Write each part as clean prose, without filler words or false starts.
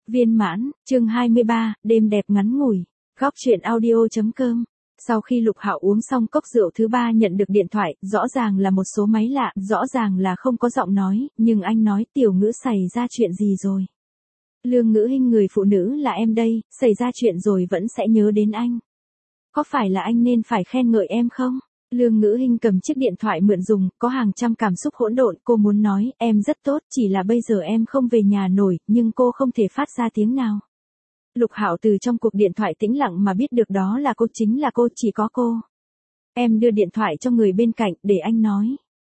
Viên mãn, chương 23, đêm đẹp ngắn ngủi. Góc truyện audio.com. Sau khi Lục Hạo uống xong cốc rượu thứ ba nhận được điện thoại, rõ ràng là một số máy lạ, rõ ràng là không có giọng nói, nhưng anh nói Tiểu Ngữ xảy ra chuyện gì rồi. Lương Ngữ Hinh người phụ nữ là em đây, xảy ra chuyện rồi vẫn sẽ nhớ đến anh. Có phải là anh nên phải khen ngợi em không? Lương Ngữ Hinh cầm chiếc điện thoại mượn dùng, có hàng trăm cảm xúc hỗn độn, cô muốn nói, em rất tốt, chỉ là bây giờ em không về nhà nổi, nhưng cô không thể phát ra tiếng nào. Lục Hạo từ trong cuộc điện thoại tĩnh lặng mà biết được đó là cô, chính là cô, chỉ có cô. Em đưa điện thoại cho người bên cạnh, để anh nói.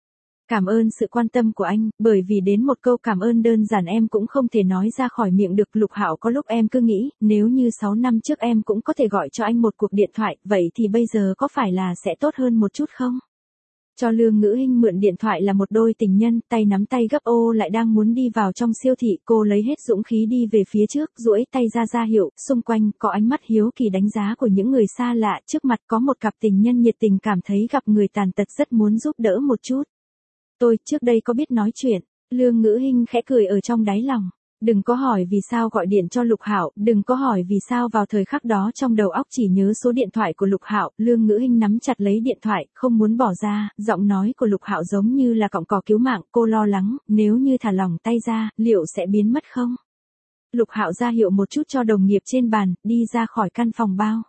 Cảm ơn sự quan tâm của anh, bởi vì đến một câu cảm ơn đơn giản em cũng không thể nói ra khỏi miệng được. Lục Hạo có lúc em cứ nghĩ, nếu như 6 năm trước em cũng có thể gọi cho anh một cuộc điện thoại, vậy thì bây giờ có phải là sẽ tốt hơn một chút không? Cho Lương Ngữ Hinh mượn điện thoại là một đôi tình nhân, tay nắm tay gấp ô lại đang muốn đi vào trong siêu thị, cô lấy hết dũng khí đi về phía trước, duỗi tay ra hiệu, xung quanh có ánh mắt hiếu kỳ đánh giá của những người xa lạ, trước mặt có một cặp tình nhân nhiệt tình cảm thấy gặp người tàn tật rất muốn giúp đỡ một chút. Tôi trước đây có biết nói chuyện, Lương Ngữ Hinh khẽ cười ở trong đáy lòng. Đừng có hỏi vì sao gọi điện cho Lục Hạo, đừng có hỏi vì sao vào thời khắc đó trong đầu óc chỉ nhớ số điện thoại của Lục Hạo. Lương Ngữ Hinh nắm chặt lấy điện thoại, không muốn bỏ ra, giọng nói của Lục Hạo giống như là cọng cỏ cứu mạng, cô lo lắng, nếu như thả lỏng tay ra, liệu sẽ biến mất không? Lục Hạo ra hiệu một chút cho đồng nghiệp trên bàn, đi ra khỏi căn phòng bao.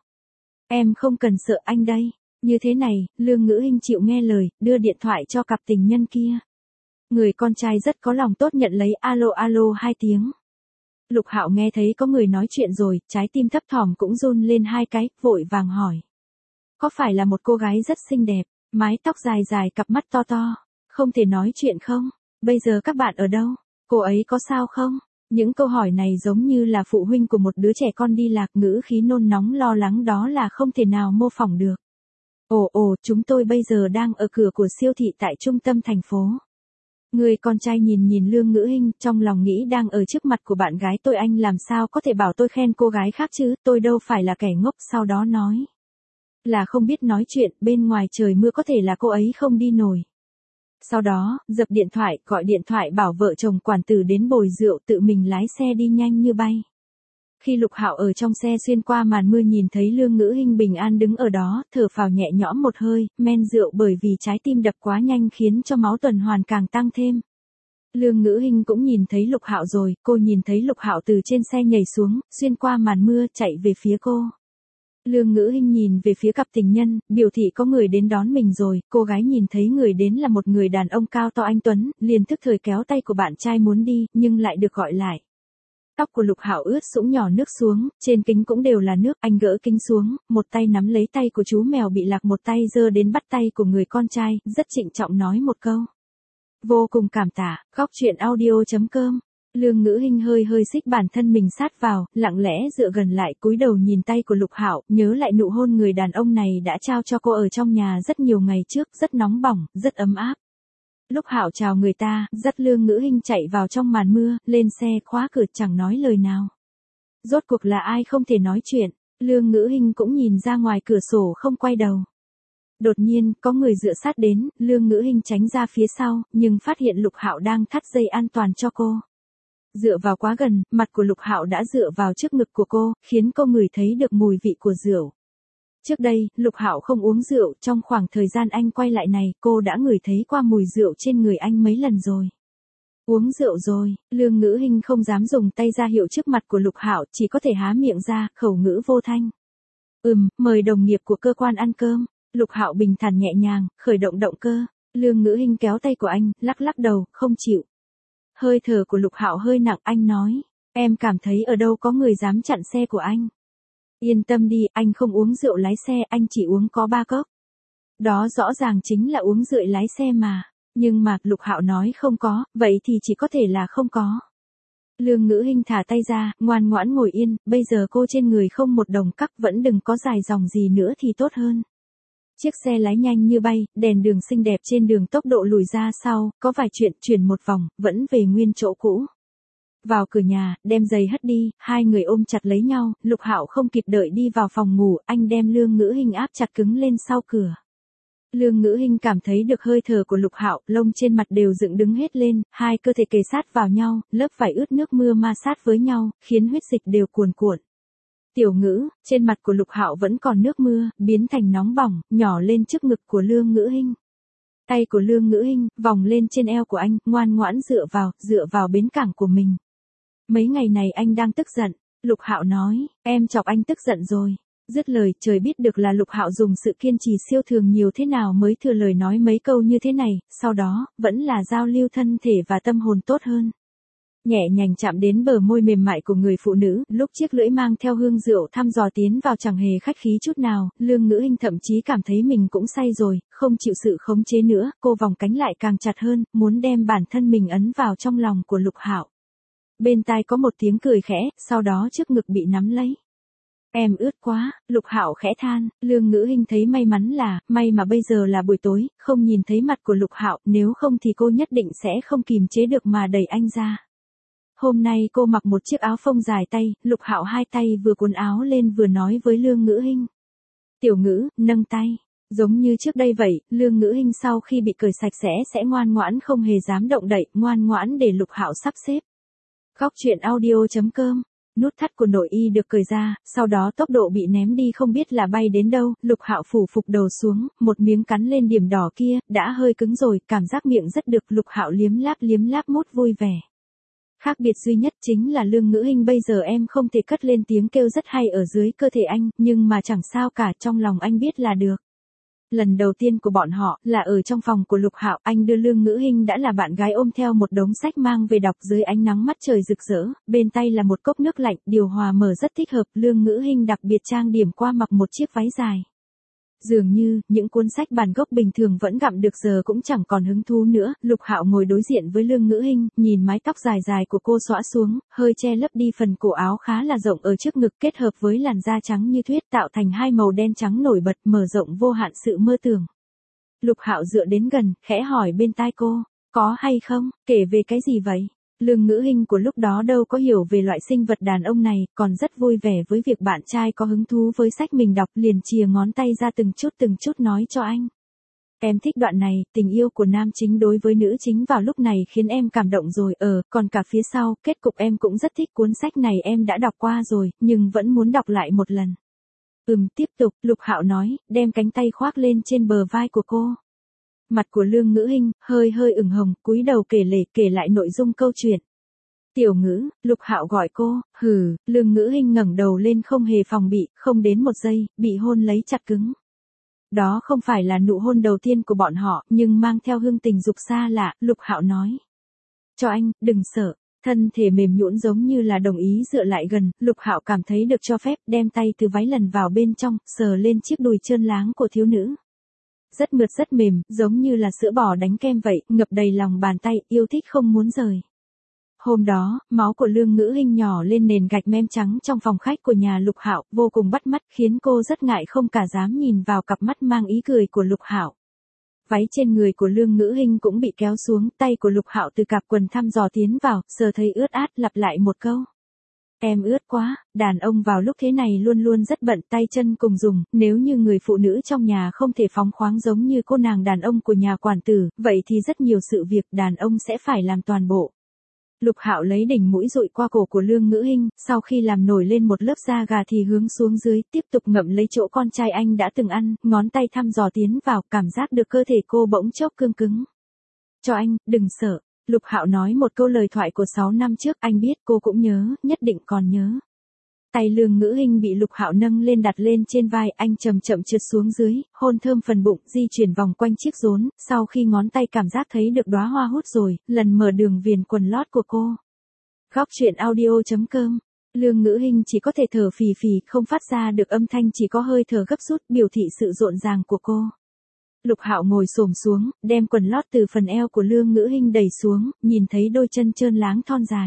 Em không cần sợ anh đây. Như thế này, Lương Ngữ Hinh chịu nghe lời, đưa điện thoại cho cặp tình nhân kia. Người con trai rất có lòng tốt nhận lấy, alo 2 tiếng. Lục Hạo nghe thấy có người nói chuyện rồi, trái tim thấp thỏm cũng run lên 2 cái, vội vàng hỏi. Có phải là một cô gái rất xinh đẹp, mái tóc dài dài, cặp mắt to to, không thể nói chuyện không? Bây giờ các bạn ở đâu? Cô ấy có sao không? Những câu hỏi này giống như là phụ huynh của một đứa trẻ con đi lạc, ngữ khí nôn nóng lo lắng đó là không thể nào mô phỏng được. Chúng tôi bây giờ đang ở cửa của siêu thị tại trung tâm thành phố. Người con trai nhìn Lương Ngữ Hinh, trong lòng nghĩ đang ở trước mặt của bạn gái tôi, anh làm sao có thể bảo tôi khen cô gái khác chứ, tôi đâu phải là kẻ ngốc. Sau đó nói là không biết nói chuyện, bên ngoài trời mưa có thể là cô ấy không đi nổi. Sau đó, dập điện thoại, gọi điện thoại bảo vợ chồng quản tử đến bồi rượu, tự mình lái xe đi nhanh như bay. Khi Lục Hạo ở trong xe xuyên qua màn mưa nhìn thấy Lương Ngữ Hinh bình an đứng ở đó, thở phào nhẹ nhõm một hơi, men rượu bởi vì trái tim đập quá nhanh khiến cho máu tuần hoàn càng tăng thêm. Lương Ngữ Hinh cũng nhìn thấy Lục Hạo rồi, cô nhìn thấy Lục Hạo từ trên xe nhảy xuống, xuyên qua màn mưa, chạy về phía cô. Lương Ngữ Hinh nhìn về phía cặp tình nhân, biểu thị có người đến đón mình rồi, cô gái nhìn thấy người đến là một người đàn ông cao to anh tuấn, liền tức thời kéo tay của bạn trai muốn đi, nhưng lại được gọi lại. Tóc của Lục Hạo ướt sũng nhỏ nước xuống, trên kính cũng đều là nước, anh gỡ kính xuống, một tay nắm lấy tay của chú mèo bị lạc, một tay giơ đến bắt tay của người con trai, rất trịnh trọng nói một câu. Vô cùng cảm tạ, góc truyện audio.com. Lương Ngữ Hinh hơi xích bản thân mình sát vào, lặng lẽ dựa gần lại, cúi đầu nhìn tay của Lục Hạo, nhớ lại nụ hôn người đàn ông này đã trao cho cô ở trong nhà rất nhiều ngày trước, rất nóng bỏng, rất ấm áp. Lúc Hạo chào người ta, dắt Lương Ngữ Hinh chạy vào trong màn mưa, lên xe, khóa cửa, chẳng nói lời nào. Rốt cuộc là ai không thể nói chuyện, Lương Ngữ Hinh cũng nhìn ra ngoài cửa sổ không quay đầu. Đột nhiên, có người dựa sát đến, Lương Ngữ Hinh tránh ra phía sau, nhưng phát hiện Lục Hạo đang thắt dây an toàn cho cô. Dựa vào quá gần, mặt của Lục Hạo đã dựa vào trước ngực của cô, khiến cô ngửi thấy được mùi vị của rượu. Trước đây, Lục Hạo không uống rượu, trong khoảng thời gian anh quay lại này, cô đã ngửi thấy qua mùi rượu trên người anh mấy lần rồi. Uống rượu rồi, Lương Ngữ Hinh không dám dùng tay ra hiệu trước mặt của Lục Hạo, chỉ có thể há miệng ra, khẩu ngữ vô thanh. Mời đồng nghiệp của cơ quan ăn cơm. Lục Hạo bình thản nhẹ nhàng, khởi động động cơ. Lương Ngữ Hinh kéo tay của anh, lắc đầu, không chịu. Hơi thở của Lục Hạo hơi nặng, anh nói, em cảm thấy ở đâu có người dám chặn xe của anh. Yên tâm đi, anh không uống rượu lái xe, anh chỉ uống có 3 cốc. Đó rõ ràng chính là uống rượu lái xe mà. Nhưng mà, Lục Hạo nói không có, vậy thì chỉ có thể là không có. Lương Ngữ Hinh thả tay ra, ngoan ngoãn ngồi yên, bây giờ cô trên người không một đồng cắc, vẫn đừng có dài dòng gì nữa thì tốt hơn. Chiếc xe lái nhanh như bay, đèn đường xinh đẹp trên đường tốc độ lùi ra sau, có vài chuyện, chuyển một vòng, vẫn về nguyên chỗ cũ. Vào cửa nhà, đem giày hất đi, hai người ôm chặt lấy nhau, Lục Hạo không kịp đợi đi vào phòng ngủ, anh đem Lương Ngữ Hinh áp chặt cứng lên sau cửa. Lương Ngữ Hinh cảm thấy được hơi thở của Lục Hạo, lông trên mặt đều dựng đứng hết lên, hai cơ thể kề sát vào nhau, lớp vải ướt nước mưa ma sát với nhau, khiến huyết dịch đều cuồn cuộn. Tiểu Ngữ, trên mặt của Lục Hạo vẫn còn nước mưa, biến thành nóng bỏng, nhỏ lên trước ngực của Lương Ngữ Hinh. Tay của Lương Ngữ Hinh vòng lên trên eo của anh, ngoan ngoãn dựa vào bến cảng của mình. Mấy ngày này anh đang tức giận, Lục Hạo nói, em chọc anh tức giận rồi. Dứt lời, trời biết được là Lục Hạo dùng sự kiên trì siêu thường nhiều thế nào mới thừa lời nói mấy câu như thế này, sau đó, vẫn là giao lưu thân thể và tâm hồn tốt hơn. Nhẹ nhàng chạm đến bờ môi mềm mại của người phụ nữ, lúc chiếc lưỡi mang theo hương rượu thăm dò tiến vào chẳng hề khách khí chút nào, Lương Ngữ Hinh thậm chí cảm thấy mình cũng say rồi, không chịu sự khống chế nữa, cô vòng cánh lại càng chặt hơn, muốn đem bản thân mình ấn vào trong lòng của Lục Hạo. Bên tai có một tiếng cười khẽ, sau đó trước ngực bị nắm lấy. Em ướt quá, Lục Hạo khẽ than, Lương Ngữ Hinh thấy may mắn là, may mà bây giờ là buổi tối, không nhìn thấy mặt của Lục Hạo, nếu không thì cô nhất định sẽ không kìm chế được mà đẩy anh ra. Hôm nay cô mặc một chiếc áo phông dài tay, Lục Hạo hai tay vừa cuốn áo lên vừa nói với Lương Ngữ Hinh. Tiểu Ngữ, nâng tay. Giống như trước đây vậy, Lương Ngữ Hinh sau khi bị cởi sạch sẽ ngoan ngoãn không hề dám động đậy, ngoan ngoãn để Lục Hạo sắp xếp. Góc truyện audio.com. Nút thắt của nội y được cởi ra, sau đó tốc độ bị ném đi không biết là bay đến đâu, Lục Hạo phủ phục đầu xuống, một miếng cắn lên điểm đỏ kia, đã hơi cứng rồi, cảm giác miệng rất được, Lục Hạo liếm láp mút vui vẻ. Khác biệt duy nhất chính là Lương Ngữ Hinh bây giờ em không thể cất lên tiếng kêu rất hay ở dưới cơ thể anh, nhưng mà chẳng sao cả, trong lòng anh biết là được. Lần đầu tiên của bọn họ là ở trong phòng của Lục Hạo, anh đưa Lương Ngữ Hinh đã là bạn gái ôm theo một đống sách mang về đọc dưới ánh nắng mắt trời rực rỡ, bên tay là một cốc nước lạnh, điều hòa mở rất thích hợp, Lương Ngữ Hinh đặc biệt trang điểm qua mặc một chiếc váy dài. Dường như, những cuốn sách bản gốc bình thường vẫn gặm được giờ cũng chẳng còn hứng thú nữa, Lục Hạo ngồi đối diện với Lương Ngữ Hinh, nhìn mái tóc dài dài của cô xõa xuống, hơi che lấp đi phần cổ áo khá là rộng ở trước ngực kết hợp với làn da trắng như tuyết tạo thành hai màu đen trắng nổi bật mở rộng vô hạn sự mơ tưởng. Lục Hạo dựa đến gần, khẽ hỏi bên tai cô, có hay không, kể về cái gì vậy? Lương Ngữ Hinh của lúc đó đâu có hiểu về loại sinh vật đàn ông này, còn rất vui vẻ với việc bạn trai có hứng thú với sách mình đọc, liền chìa ngón tay ra từng chút nói cho anh. Em thích đoạn này, tình yêu của nam chính đối với nữ chính vào lúc này khiến em cảm động rồi, còn cả phía sau, kết cục em cũng rất thích, cuốn sách này em đã đọc qua rồi, nhưng vẫn muốn đọc lại một lần. Tiếp tục, Lục Hạo nói, đem cánh tay khoác lên trên bờ vai của cô. Mặt của Lương Ngữ Hinh hơi ửng hồng, cúi đầu kể lại nội dung câu chuyện. Tiểu Ngữ, Lục Hạo gọi cô, Lương Ngữ Hinh ngẩng đầu lên không hề phòng bị, không đến một giây, bị hôn lấy chặt cứng. Đó không phải là nụ hôn đầu tiên của bọn họ, nhưng mang theo hương tình dục xa lạ, Lục Hạo nói. Cho anh, đừng sợ. Thân thể mềm nhũn giống như là đồng ý dựa lại gần, Lục Hạo cảm thấy được cho phép, đem tay từ váy lần vào bên trong, sờ lên chiếc đùi trơn láng của thiếu nữ. Rất mượt rất mềm, giống như là sữa bò đánh kem vậy, ngập đầy lòng bàn tay, yêu thích không muốn rời. Hôm đó, máu của Lương Ngữ Hinh nhỏ lên nền gạch mem trắng trong phòng khách của nhà Lục Hạo, vô cùng bắt mắt, khiến cô rất ngại không cả dám nhìn vào cặp mắt mang ý cười của Lục Hạo. Váy trên người của Lương Ngữ Hinh cũng bị kéo xuống, tay của Lục Hạo từ cặp quần thăm dò tiến vào, sờ thấy ướt át, lặp lại một câu. Em ướt quá, đàn ông vào lúc thế này luôn luôn rất bận, tay chân cùng dùng, nếu như người phụ nữ trong nhà không thể phóng khoáng giống như cô nàng đàn ông của nhà quản tử, vậy thì rất nhiều sự việc đàn ông sẽ phải làm toàn bộ. Lục Hạo lấy đỉnh mũi dụi qua cổ của Lương Ngữ Hinh, sau khi làm nổi lên một lớp da gà thì hướng xuống dưới, tiếp tục ngậm lấy chỗ con trai anh đã từng ăn, ngón tay thăm dò tiến vào, cảm giác được cơ thể cô bỗng chốc cương cứng. Cho anh, đừng sợ. Lục Hạo nói một câu lời thoại của 6 năm trước, anh biết cô cũng nhớ, nhất định còn nhớ. Tay Lương Ngữ Hinh bị Lục Hạo nâng lên đặt lên trên vai, anh chậm trượt xuống dưới, hôn thơm phần bụng, di chuyển vòng quanh chiếc rốn, sau khi ngón tay cảm giác thấy được đóa hoa hút rồi, lần mở đường viền quần lót của cô. Góc truyện audio.com. Lương Ngữ Hinh chỉ có thể thở phì phì, không phát ra được âm thanh, chỉ có hơi thở gấp rút, biểu thị sự rộn ràng của cô. Lục Hạo ngồi xổm xuống, đem quần lót từ phần eo của Lương Ngữ Hinh đẩy xuống, nhìn thấy đôi chân trơn láng thon dài.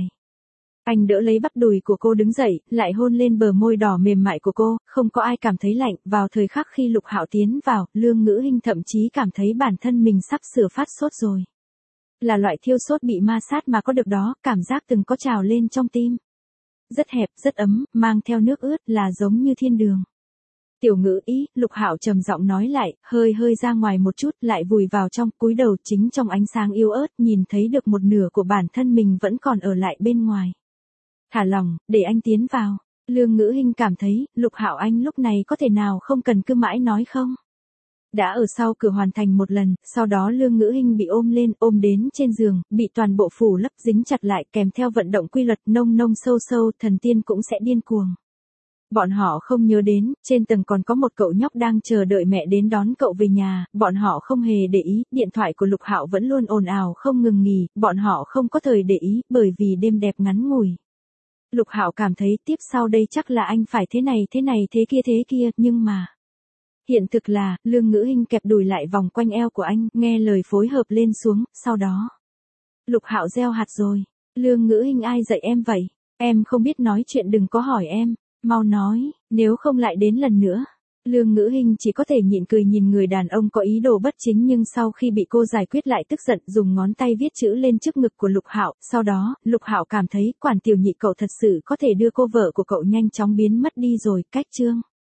Anh đỡ lấy bắp đùi của cô đứng dậy, lại hôn lên bờ môi đỏ mềm mại của cô, không có ai cảm thấy lạnh, vào thời khắc khi Lục Hạo tiến vào, Lương Ngữ Hinh thậm chí cảm thấy bản thân mình sắp sửa phát sốt rồi. Là loại thiêu sốt bị ma sát mà có được đó, cảm giác từng có trào lên trong tim. Rất hẹp, rất ấm, mang theo nước ướt là giống như thiên đường. Tiểu Ngữ ý, Lục Hạo trầm giọng nói lại, hơi ra ngoài một chút, lại vùi vào trong, cúi đầu chính trong ánh sáng yếu ớt, nhìn thấy được một nửa của bản thân mình vẫn còn ở lại bên ngoài. Thả lòng, để anh tiến vào. Lương Ngữ Hinh cảm thấy, Lục Hạo anh lúc này có thể nào không cần cứ mãi nói không? Đã ở sau cửa hoàn thành một lần, sau đó Lương Ngữ Hinh bị ôm lên, ôm đến trên giường, bị toàn bộ phủ lấp dính chặt lại, kèm theo vận động quy luật nông sâu, thần tiên cũng sẽ điên cuồng. Bọn họ không nhớ đến, trên tầng còn có một cậu nhóc đang chờ đợi mẹ đến đón cậu về nhà, bọn họ không hề để ý, điện thoại của Lục Hạo vẫn luôn ồn ào không ngừng nghỉ, bọn họ không có thời để ý, bởi vì đêm đẹp ngắn ngủi. Lục Hạo cảm thấy tiếp sau đây chắc là anh phải thế này thế kia, nhưng mà... Hiện thực là, Lương Ngữ Hinh kẹp đùi lại vòng quanh eo của anh, nghe lời phối hợp lên xuống, sau đó. Lục Hạo gieo hạt rồi. Lương Ngữ Hinh ai dạy em vậy? Em không biết nói chuyện đừng có hỏi em. Mau nói, nếu không lại đến lần nữa. Lương Ngữ Hinh chỉ có thể nhịn cười nhìn người đàn ông có ý đồ bất chính, nhưng sau khi bị cô giải quyết lại tức giận, dùng ngón tay viết chữ lên trước ngực của Lục Hạo. Sau đó, Lục Hạo cảm thấy quản tiểu nhị cậu thật sự có thể đưa cô vợ của cậu nhanh chóng biến mất đi rồi. Cách chương